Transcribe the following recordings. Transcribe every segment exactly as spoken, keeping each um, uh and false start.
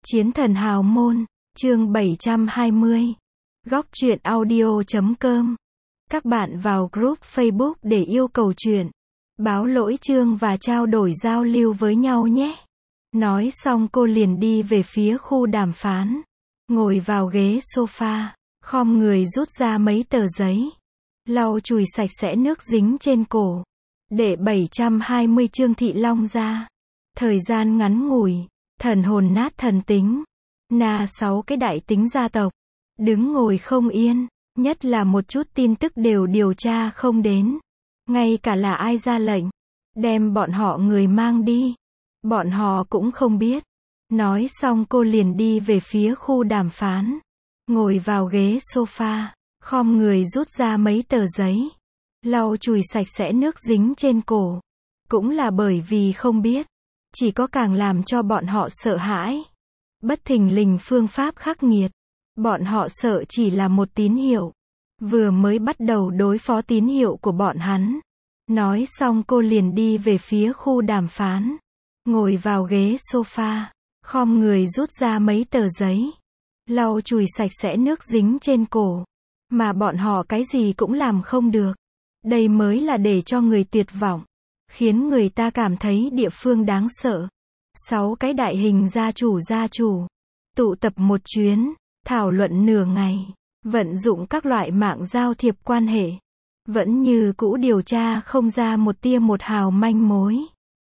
Chiến thần hào môn, chương bảy trăm hai mươi. Góc truyện audio chấm com. Các bạn vào group Facebook để yêu cầu truyện, báo lỗi chương và trao đổi giao lưu với nhau nhé. Nói xong cô liền đi về phía khu đàm phán. Ngồi vào ghế sofa, khom người rút ra mấy tờ giấy. Lau chùi sạch sẽ nước dính trên cổ. Để bảy trăm hai mươi Trương Thị Long ra. Thời gian ngắn ngủi, thần hồn nát thần tính. Na sáu cái đại tính gia tộc. Đứng ngồi không yên, nhất là một chút tin tức đều điều tra không đến. Ngay cả là ai ra lệnh, đem bọn họ người mang đi. Bọn họ cũng không biết. Nói xong cô liền đi về phía khu đàm phán. Ngồi vào ghế sofa, khom người rút ra mấy tờ giấy. Lau chùi sạch sẽ nước dính trên cổ. Cũng là bởi vì không biết. Chỉ có càng làm cho bọn họ sợ hãi. Bất thình lình phương pháp khắc nghiệt. Bọn họ sợ chỉ là một tín hiệu. Vừa mới bắt đầu đối phó tín hiệu của bọn hắn. Nói xong cô liền đi về phía khu đàm phán. Ngồi vào ghế sofa, khom người rút ra mấy tờ giấy. Lau chùi sạch sẽ nước dính trên cổ. Mà bọn họ cái gì cũng làm không được. Đây mới là để cho người tuyệt vọng. Khiến người ta cảm thấy địa phương đáng sợ. Sáu cái đại hình gia chủ gia chủ. Tụ tập một chuyến, thảo luận nửa ngày. Vận dụng các loại mạng giao thiệp quan hệ. Vẫn như cũ điều tra không ra một tia một hào manh mối.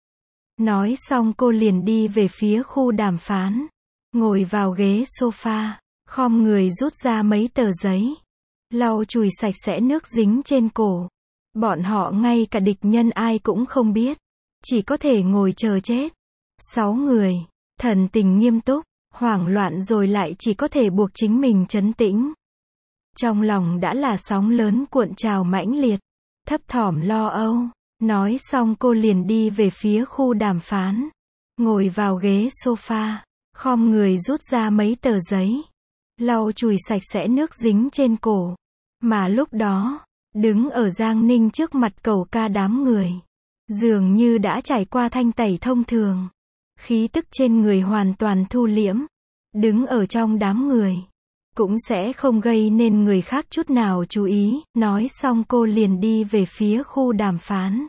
Nói xong cô liền đi về phía khu đàm phán. Ngồi vào ghế sofa, khom người rút ra mấy tờ giấy. Lau chùi sạch sẽ nước dính trên cổ. Bọn họ ngay cả địch nhân ai cũng không biết. Chỉ có thể ngồi chờ chết. Sáu người, thần tình nghiêm túc, hoảng loạn rồi lại chỉ có thể buộc chính mình trấn tĩnh. Trong lòng đã là sóng lớn cuộn trào mãnh liệt. Thấp thỏm lo âu. Nói xong cô liền đi về phía khu đàm phán. Ngồi vào ghế sofa, khom người rút ra mấy tờ giấy. Lau chùi sạch sẽ nước dính trên cổ. Mà lúc đó, đứng ở Giang Ninh trước mặt cầu ca đám người. Dường như đã trải qua thanh tẩy thông thường. Khí tức trên người hoàn toàn thu liễm. Đứng ở trong đám người. Cũng sẽ không gây nên người khác chút nào chú ý. Nói xong cô liền đi về phía khu đàm phán.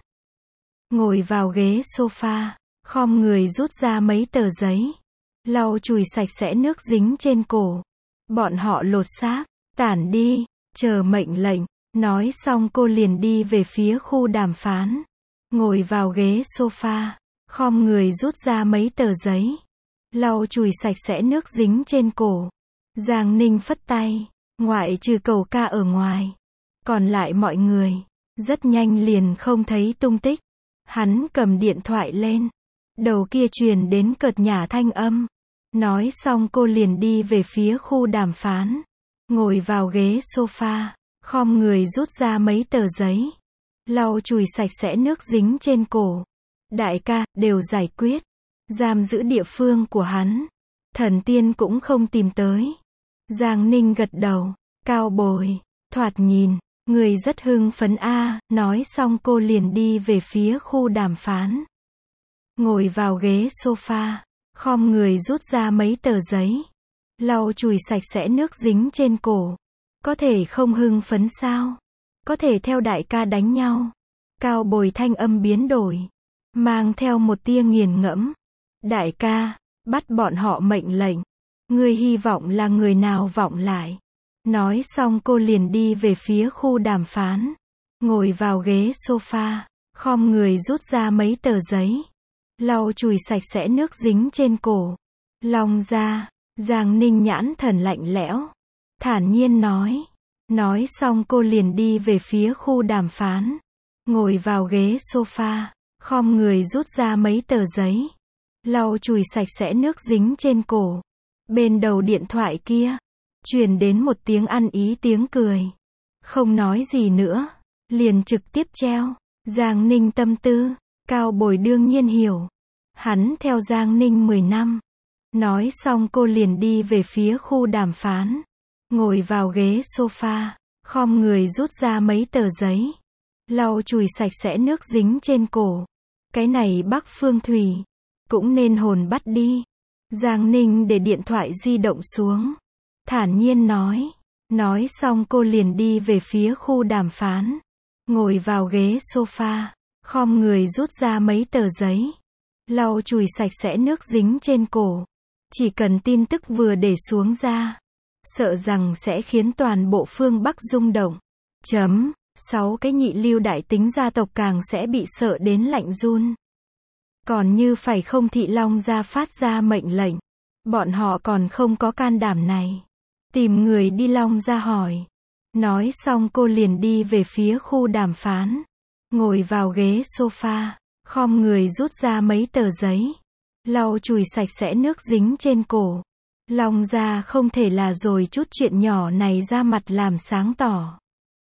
Ngồi vào ghế sofa, khom người rút ra mấy tờ giấy. Lau chùi sạch sẽ nước dính trên cổ. Bọn họ lột xác, tản đi, chờ mệnh lệnh. Nói xong cô liền đi về phía khu đàm phán. Ngồi vào ghế sofa, khom người rút ra mấy tờ giấy. Lau chùi sạch sẽ nước dính trên cổ. Giang Ninh phất tay, ngoại trừ cầu ca ở ngoài. Còn lại mọi người, rất nhanh liền không thấy tung tích. Hắn cầm điện thoại lên. Đầu kia truyền đến cợt nhả thanh âm. Nói xong cô liền đi về phía khu đàm phán. Ngồi vào ghế sofa, khom người rút ra mấy tờ giấy. Lau chùi sạch sẽ nước dính trên cổ. Đại ca, đều giải quyết. Giam giữ địa phương của hắn. Thần tiên cũng không tìm tới. Giang Ninh gật đầu. Cao bồi, thoạt nhìn, người rất hưng phấn a. Nói xong cô liền đi về phía khu đàm phán. Ngồi vào ghế sofa, khom người rút ra mấy tờ giấy. Lau chùi sạch sẽ nước dính trên cổ. Có thể không hưng phấn sao? Có thể theo đại ca đánh nhau. Cao bồi thanh âm biến đổi. Mang theo một tia nghiền ngẫm. Đại ca, bắt bọn họ mệnh lệnh. Ngươi hy vọng là người nào vọng lại. Nói xong cô liền đi về phía khu đàm phán. Ngồi vào ghế sofa, khom người rút ra mấy tờ giấy. Lau chùi sạch sẽ nước dính trên cổ. Long ra, Giang Ninh nhãn thần lạnh lẽo. Thản nhiên nói. Nói xong cô liền đi về phía khu đàm phán. Ngồi vào ghế sofa, khom người rút ra mấy tờ giấy. Lau chùi sạch sẽ nước dính trên cổ. Bên đầu điện thoại kia, truyền đến một tiếng ăn ý tiếng cười. Không nói gì nữa, liền trực tiếp treo. Giang Ninh tâm tư, Cao bồi đương nhiên hiểu. Hắn theo Giang Ninh mười năm. Nói xong cô liền đi về phía khu đàm phán. Ngồi vào ghế sofa, khom người rút ra mấy tờ giấy. Lau chùi sạch sẽ nước dính trên cổ. Cái này Bắc Phương Thủy, cũng nên hồn bắt đi. Giang Ninh để điện thoại di động xuống. Thản nhiên nói. Nói xong cô liền đi về phía khu đàm phán. Ngồi vào ghế sofa. Khom người rút ra mấy tờ giấy. Lau chùi sạch sẽ nước dính trên cổ. Chỉ cần tin tức vừa để xuống ra. Sợ rằng sẽ khiến toàn bộ phương Bắc rung động. Chấm. Sáu cái nhị lưu đại tính gia tộc càng sẽ bị sợ đến lạnh run. Còn như phải không Thị Long gia phát ra mệnh lệnh. Bọn họ còn không có can đảm này. Tìm người đi Long gia hỏi. Nói xong cô liền đi về phía khu đàm phán. Ngồi vào ghế sofa. Khom người rút ra mấy tờ giấy. Lau chùi sạch sẽ nước dính trên cổ. Long gia không thể là rồi chút chuyện nhỏ này ra mặt làm sáng tỏ.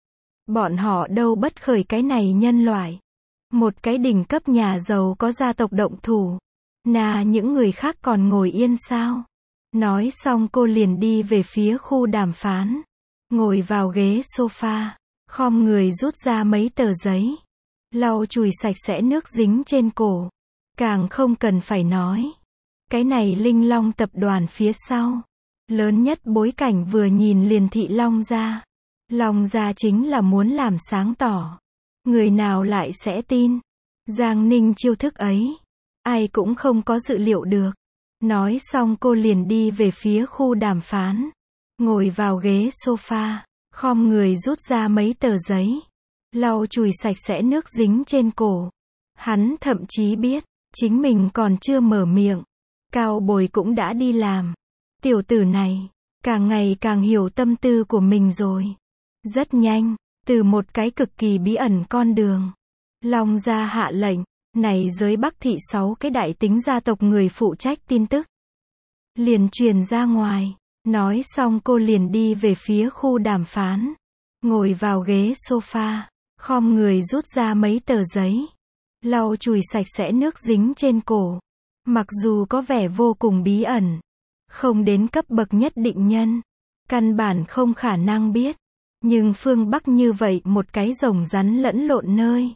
Bọn họ đâu bất khởi cái này nhân loại. Một cái đỉnh cấp nhà giàu có gia tộc động thủ. Nà những người khác còn ngồi yên sao? Nói xong cô liền đi về phía khu đàm phán. Ngồi vào ghế sofa. Khom người rút ra mấy tờ giấy. Lau chùi sạch sẽ nước dính trên cổ. Càng không cần phải nói. Cái này Linh Long tập đoàn phía sau. Lớn nhất bối cảnh vừa nhìn liền Thị Long gia. Long gia chính là muốn làm sáng tỏ. Người nào lại sẽ tin. Giang Ninh chiêu thức ấy. Ai cũng không có dự liệu được. Nói xong cô liền đi về phía khu đàm phán. Ngồi vào ghế sofa. Khom người rút ra mấy tờ giấy. Lau chùi sạch sẽ nước dính trên cổ. Hắn thậm chí biết. Chính mình còn chưa mở miệng. Cao Bồi cũng đã đi làm. Tiểu tử này. Càng ngày càng hiểu tâm tư của mình rồi. Rất nhanh. Từ một cái cực kỳ bí ẩn con đường. Long gia hạ lệnh. Này giới Bắc thị sáu cái đại tính gia tộc người phụ trách tin tức. Liền truyền ra ngoài. Nói xong cô liền đi về phía khu đàm phán. Ngồi vào ghế sofa. Khom người rút ra mấy tờ giấy. Lau chùi sạch sẽ nước dính trên cổ. Mặc dù có vẻ vô cùng bí ẩn. Không đến cấp bậc nhất định nhân. Căn bản không khả năng biết. Nhưng phương Bắc như vậy một cái rồng rắn lẫn lộn nơi.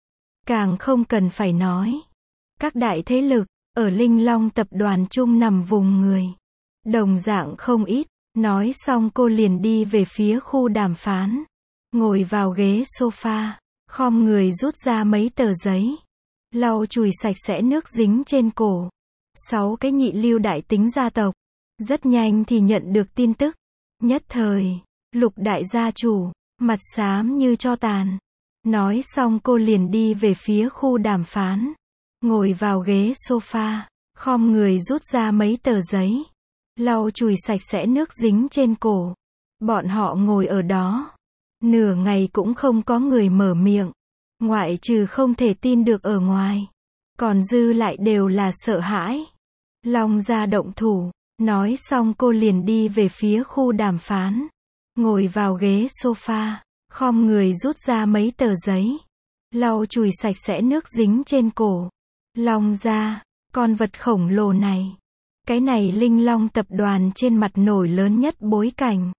Càng không cần phải nói. Các đại thế lực, ở Linh Long tập đoàn chung nằm vùng người. Đồng dạng không ít. Nói xong cô liền đi về phía khu đàm phán. Ngồi vào ghế sofa. Khom người rút ra mấy tờ giấy. Lau chùi sạch sẽ nước dính trên cổ. Sáu cái nhị lưu đại tính gia tộc. Rất nhanh thì nhận được tin tức. Nhất thời. Lục đại gia chủ. Mặt xám như tro tàn. Nói xong cô liền đi về phía khu đàm phán. Ngồi vào ghế sofa. Khom người rút ra mấy tờ giấy. Lau chùi sạch sẽ nước dính trên cổ. Bọn họ ngồi ở đó. Nửa ngày cũng không có người mở miệng. Ngoại trừ không thể tin được ở ngoài. Còn dư lại đều là sợ hãi. Long gia động thủ. Nói xong cô liền đi về phía khu đàm phán. Ngồi vào ghế sofa. Khom người rút ra mấy tờ giấy. Lau chùi sạch sẽ nước dính trên cổ. Long gia. Con vật khổng lồ này. Cái này Linh Long tập đoàn trên mặt nổi lớn nhất bối cảnh.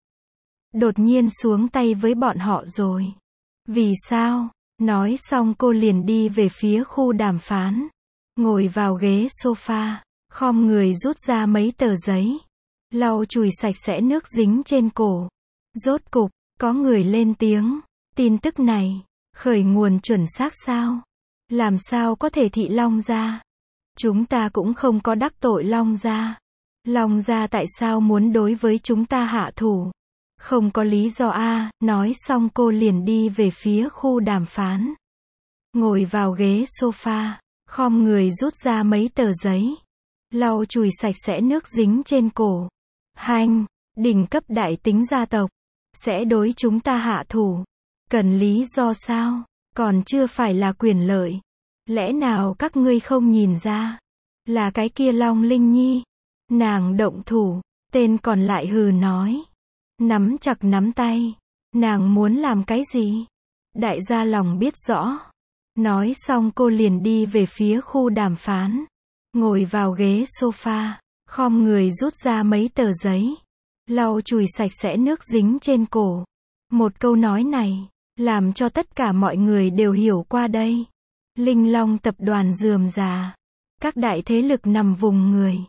Đột nhiên xuống tay với bọn họ rồi. Vì sao? Nói xong cô liền đi về phía khu đàm phán. Ngồi vào ghế sofa. Khom người rút ra mấy tờ giấy. Lau chùi sạch sẽ nước dính trên cổ. Rốt cục, có người lên tiếng. Tin tức này, khởi nguồn chuẩn xác sao? Làm sao có thể Thị Long gia? Chúng ta cũng không có đắc tội Long gia. Long gia tại sao muốn đối với chúng ta hạ thủ? Không có lý do a. Nói xong cô liền đi về phía khu đàm phán. Ngồi vào ghế sofa. Khom người rút ra mấy tờ giấy. Lau chùi sạch sẽ nước dính trên cổ. Hanh, đỉnh cấp đại tính gia tộc. Sẽ đối chúng ta hạ thủ. Cần lý do sao? Còn chưa phải là quyền lợi. Lẽ nào các ngươi không nhìn ra? Là cái kia Long Linh Nhi. Nàng động thủ. Tên còn lại hừ nói. Nắm chặt nắm tay. Nàng muốn làm cái gì? Đại gia lòng biết rõ. Nói xong cô liền đi về phía khu đàm phán. Ngồi vào ghế sofa. Khom người rút ra mấy tờ giấy. Lau chùi sạch sẽ nước dính trên cổ. Một câu nói này. Làm cho tất cả mọi người đều hiểu qua đây. Linh Long tập đoàn rườm rà. Các đại thế lực nằm vùng người.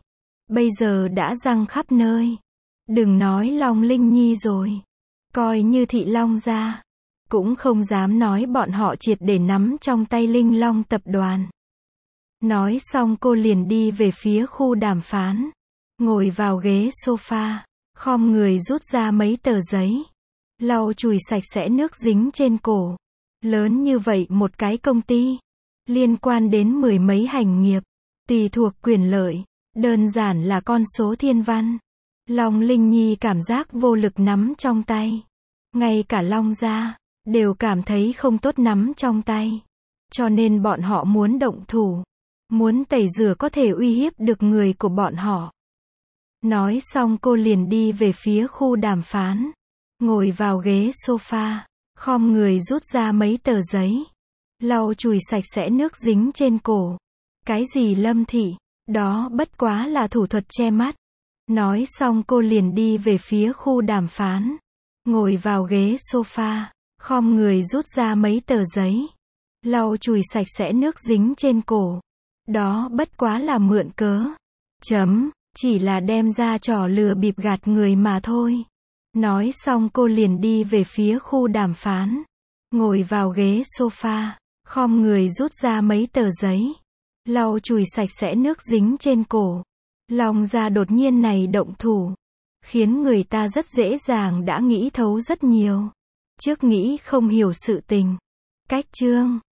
bây giờ đã răng khắp nơi. Đừng nói Long Linh Nhi rồi. Coi như Thị Long gia, cũng không dám nói bọn họ triệt để nắm trong tay Linh Long tập đoàn. Nói xong cô liền đi về phía khu đàm phán. Ngồi vào ghế sofa, khom người rút ra mấy tờ giấy. Lau chùi sạch sẽ nước dính trên cổ. Lớn như vậy một cái công ty, liên quan đến mười mấy hành nghiệp, tùy thuộc quyền lợi, đơn giản là con số thiên văn. Long Linh Nhi cảm giác vô lực nắm trong tay. Ngay cả Long gia, đều cảm thấy không tốt nắm trong tay. Cho nên bọn họ muốn động thủ. Muốn tẩy rửa có thể uy hiếp được người của bọn họ. Nói xong cô liền đi về phía khu đàm phán. Ngồi vào ghế sofa, khom người rút ra mấy tờ giấy. Lau chùi sạch sẽ nước dính trên cổ. Cái gì Lâm Thị, đó bất quá là thủ thuật che mắt. Nói xong cô liền đi về phía khu đàm phán. Ngồi vào ghế sofa, khom người rút ra mấy tờ giấy. Lau chùi sạch sẽ nước dính trên cổ. Đó bất quá là mượn cớ. Chấm, chỉ là đem ra trò lừa bịp gạt người mà thôi. Nói xong cô liền đi về phía khu đàm phán. Ngồi vào ghế sofa, khom người rút ra mấy tờ giấy. Lau chùi sạch sẽ nước dính trên cổ. Long gia đột nhiên này động thủ, khiến người ta rất dễ dàng đã nghĩ thấu rất nhiều. Trước nghĩ không hiểu sự tình. Cách chương